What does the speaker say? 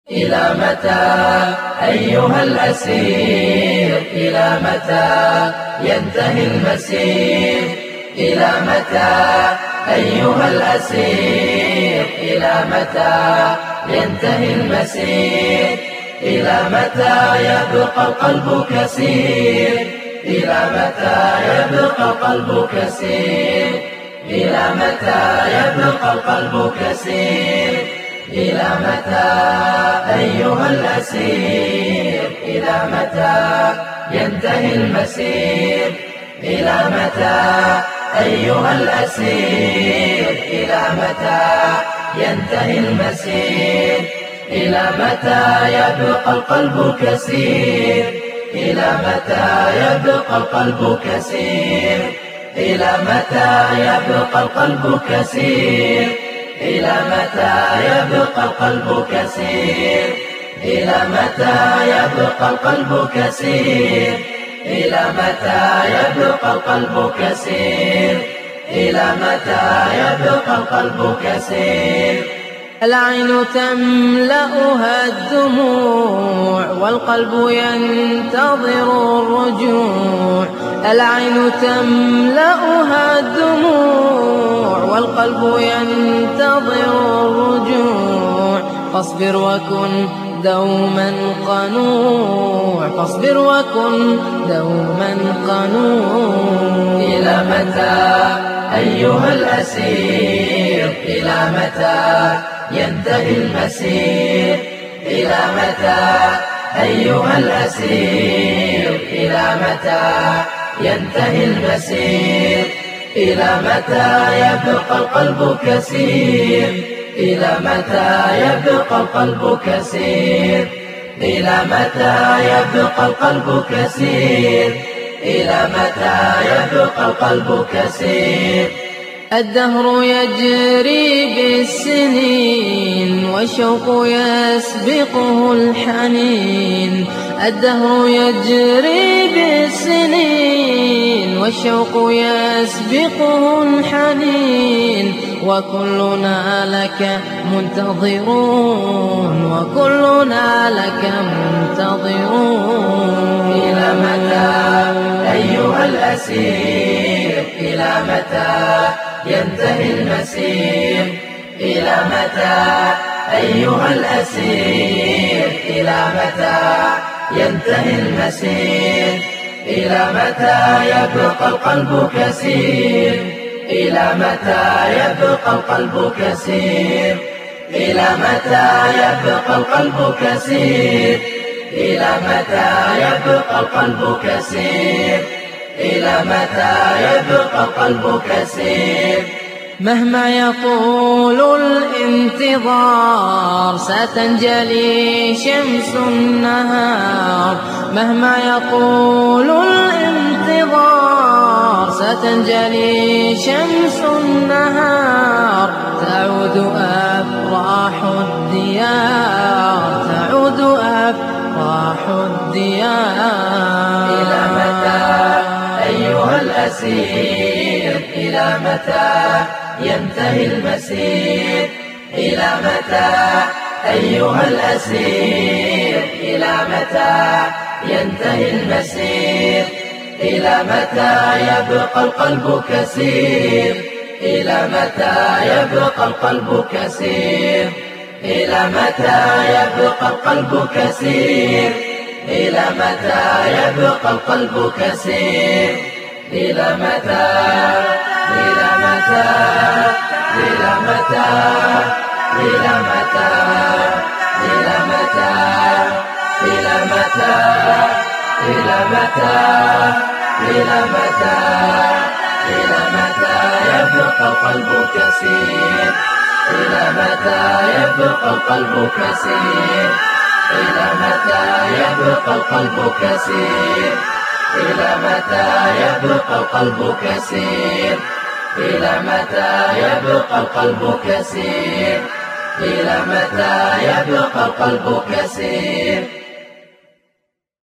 إلى متى أيها الأسير؟ إلى متى ينتهي المسير؟ إلى متى أيها الأسير؟ إلى متى ينتهي المسير؟ إلى متى يبقى القلب كسير؟ إلى متى يبقى القلب كسير؟ إلى متى يبقى القلب كسير؟ إلى متى أيها الأسير؟ إلى متى ينتهي المسير؟ إلى متى أيها الأسير؟ إلى متى ينتهي المسير؟ إلى متى يبقى القلب كسير؟ إلى متى يبقى القلب كسير؟ إلى متى يبقى القلب كسير؟ إلى متى يبقى القلب كسير؟ إلى متى يبقى القلب كسير؟ إلى متى يبقى القلب كسير؟ إلى متى يبقى القلب كسير؟ العين تملأها الدموع والقلب ينتظر الرجوع. العين تملأها الدموع والقلب ينتظر الرجوع. فاصبر وكن دوما قنوع، فاصبر وكن دوما قنوع. إلى متى أيها الأسير؟ إلى متى ينتهي المسير؟ إلى متى أيها الأسير؟ إلى متى ينتهي المسير؟ إلى متى يبقى القلب كسير؟ إلى متى يبقى القلب كسير؟ إلى متى يبقى القلب كسير؟ إلى متى يبقى القلب كسير؟ الدهر يجري بالسنين والشوق يسبقه الحنين. الدهر يجري بالسنين والشوق يسبقه الحنين. وكلنا لك منتظرون، وكلنا لك منتظرون. إلى متى أيها الأسير؟ إلى متى ينتهي المسير؟ إلى متى أيها الأسير؟ إلى متى ينتهي المسير؟ إلى متى يبقى القلب كسير؟ إلى متى يبقى القلب كسير؟ إلى متى يبقى القلب كسير؟ إلى متى يبقى القلب كسير؟ إلى متى يبقى القلب كسير؟ مهما يطول الانتظار ستنجلي شمس النهار. مهما يطول الانتظار ستنجلي شمس النهار. تعود أفراح الديار، تعود أفراح الديار. إلى متى أيها الأسير؟ إلى متى ينتهي المسير؟ إلى متى أيها الأسير؟ إلى متى ينتهي المسير؟ إلى متى يبقى القلب كسير؟ إلى متى يبقى القلب كسير؟ إلى متى يبقى القلب كسير؟ إلى متى يبقى القلب كسير؟ إلى متى؟ إلى متى؟ إلى متى؟ إلى متى؟ إلى متى؟ إلى متى؟ إلى متى؟ إلى متى؟ إلى متى يبقى القلب كسير؟ إلى متى يبقى القلب كسير؟ إلى متى يبقى القلب كسير؟ إلى متى يبقى القلب كسير؟ إلى متى يبقى القلب كسير؟ إلى متى يبقى القلب كسير؟